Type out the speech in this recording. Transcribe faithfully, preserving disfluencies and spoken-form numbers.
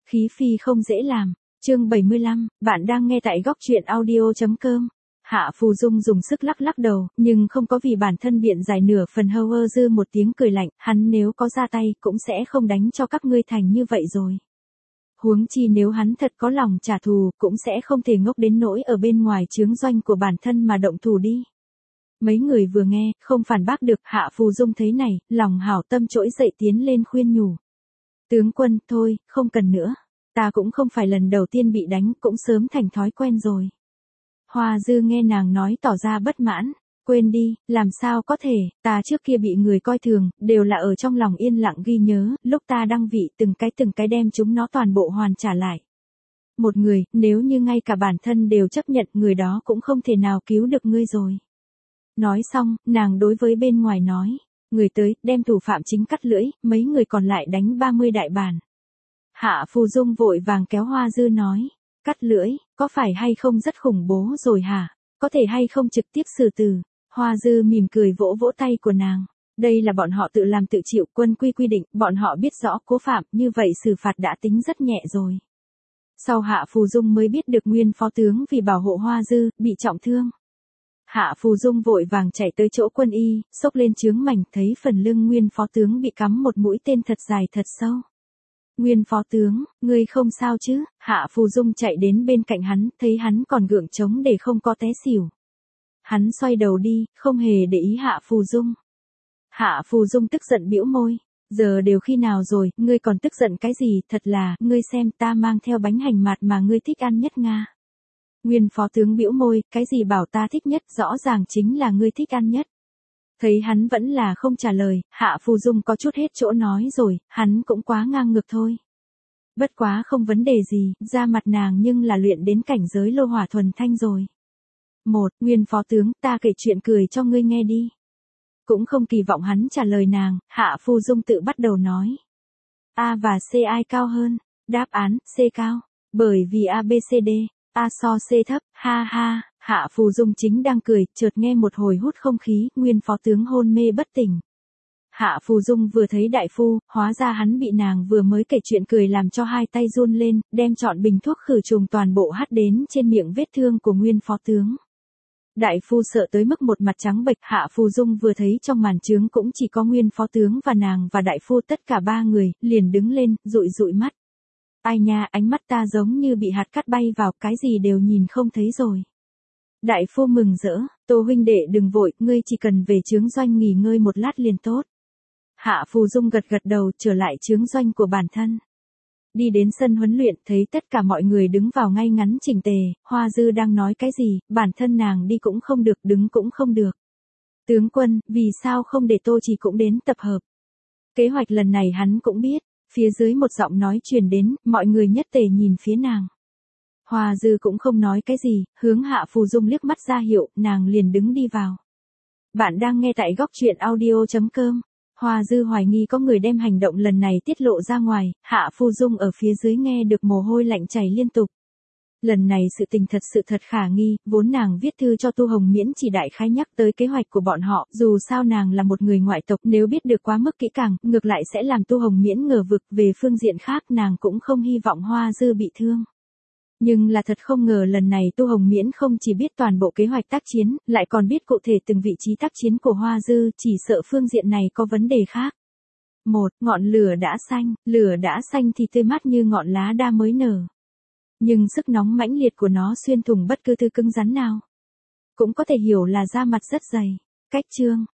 Khí phi không dễ làm. Chương bảy mươi lăm, bạn đang nghe tại góc truyện audio chấm com. Hạ Phù Dung dùng sức lắc lắc đầu, nhưng không có vì bản thân biện giải nửa phần, hơ ơ dư một tiếng cười lạnh, hắn nếu có ra tay cũng sẽ không đánh cho các ngươi thành như vậy rồi. Huống chi nếu hắn thật có lòng trả thù, cũng sẽ không thể ngốc đến nỗi ở bên ngoài chướng doanh của bản thân mà động thủ đi. Mấy người vừa nghe, không phản bác được. Hạ Phù Dung thấy này, lòng hảo tâm trỗi dậy tiến lên khuyên nhủ. Tướng quân, thôi, không cần nữa. Ta cũng không phải lần đầu tiên bị đánh, cũng sớm thành thói quen rồi. Hoa Dư nghe nàng nói tỏ ra bất mãn. Quên đi, làm sao có thể, ta trước kia bị người coi thường, đều là ở trong lòng yên lặng ghi nhớ, lúc ta đăng vị từng cái từng cái đem chúng nó toàn bộ hoàn trả lại. Một người, nếu như ngay cả bản thân đều chấp nhận, người đó cũng không thể nào cứu được ngươi rồi. Nói xong, nàng đối với bên ngoài nói, người tới, đem thủ phạm chính cắt lưỡi, mấy người còn lại đánh ba mươi đại bản. Hạ Phù Dung vội vàng kéo Hoa Dư nói, cắt lưỡi, có phải hay không rất khủng bố rồi hả? Có thể hay không trực tiếp xử tử? Hoa Dư mỉm cười vỗ vỗ tay của nàng. Đây là bọn họ tự làm tự chịu, quân quy quy định, bọn họ biết rõ cố phạm, như vậy xử phạt đã tính rất nhẹ rồi. Sau Hạ Phù Dung mới biết được nguyên phó tướng vì bảo hộ Hoa Dư, bị trọng thương. Hạ Phù Dung vội vàng chạy tới chỗ quân y, xốc lên chướng mảnh, thấy phần lưng nguyên phó tướng bị cắm một mũi tên thật dài thật sâu. Nguyên phó tướng, ngươi không sao chứ? Hạ Phù Dung chạy đến bên cạnh hắn, thấy hắn còn gượng chống để không có té xỉu. Hắn xoay đầu đi, không hề để ý Hạ Phù Dung. Hạ Phù Dung tức giận bĩu môi. Giờ đều khi nào rồi, ngươi còn tức giận cái gì? Thật là, ngươi xem ta mang theo bánh hành mạt mà ngươi thích ăn nhất Nga. Nguyên phó tướng bĩu môi, cái gì bảo ta thích nhất, rõ ràng chính là ngươi thích ăn nhất. Thấy hắn vẫn là không trả lời, Hạ Phù Dung có chút hết chỗ nói rồi, hắn cũng quá ngang ngược thôi. Bất quá không vấn đề gì, da mặt nàng nhưng là luyện đến cảnh giới lô hỏa thuần thanh rồi. Một, Nguyên phó tướng, ta kể chuyện cười cho ngươi nghe đi. Cũng không kỳ vọng hắn trả lời nàng, Hạ Phù Dung tự bắt đầu nói. A và C ai cao hơn? Đáp án, C cao. Bởi vì A B C D, A so C thấp, ha ha. Hạ Phù Dung chính đang cười, chợt nghe một hồi hút không khí, nguyên phó tướng hôn mê bất tỉnh. Hạ Phù Dung vừa thấy đại phu, hóa ra hắn bị nàng vừa mới kể chuyện cười làm cho hai tay run lên, đem trọn bình thuốc khử trùng toàn bộ hắt đến trên miệng vết thương của nguyên phó tướng. Đại phu sợ tới mức một mặt trắng bệch. Hạ Phù Dung vừa thấy trong màn chướng cũng chỉ có nguyên phó tướng và nàng và đại phu, tất cả ba người, liền đứng lên, dụi dụi mắt. Ai nha, ánh mắt ta giống như bị hạt cát bay vào, cái gì đều nhìn không thấy rồi. Đại phu mừng rỡ, Tô huynh đệ đừng vội, ngươi chỉ cần về chướng doanh nghỉ ngơi một lát liền tốt. Hạ Phù Dung gật gật đầu, trở lại chướng doanh của bản thân. Đi đến sân huấn luyện, thấy tất cả mọi người đứng vào ngay ngắn chỉnh tề, Hoa Dư đang nói cái gì, bản thân nàng đi cũng không được, đứng cũng không được. Tướng quân, vì sao không để Tô Chỉ cũng đến tập hợp? Kế hoạch lần này hắn cũng biết, phía dưới một giọng nói truyền đến, mọi người nhất tề nhìn phía nàng. Hoa Dư cũng không nói cái gì, hướng Hạ Phù Dung liếc mắt ra hiệu, nàng liền đứng đi vào. Bạn đang nghe tại góc truyện audio chấm com. Hoa Dư hoài nghi có người đem hành động lần này tiết lộ ra ngoài, Hạ Phù Dung ở phía dưới nghe được mồ hôi lạnh chảy liên tục. Lần này sự tình thật sự thật khả nghi, vốn nàng viết thư cho Tu Hồng Miễn chỉ đại khái nhắc tới kế hoạch của bọn họ, dù sao nàng là một người ngoại tộc, nếu biết được quá mức kỹ càng, ngược lại sẽ làm Tu Hồng Miễn ngờ vực. Về phương diện khác nàng cũng không hy vọng Hoa Dư bị thương. Nhưng là thật không ngờ lần này Tu Hồng Miễn không chỉ biết toàn bộ kế hoạch tác chiến, lại còn biết cụ thể từng vị trí tác chiến của Hoa Dư, chỉ sợ phương diện này có vấn đề khác. Một, ngọn lửa đã xanh, lửa đã xanh thì tươi mát như ngọn lá đa mới nở. Nhưng sức nóng mãnh liệt của nó xuyên thủng bất cứ thứ cứng rắn nào. Cũng có thể hiểu là da mặt rất dày. Cách chương,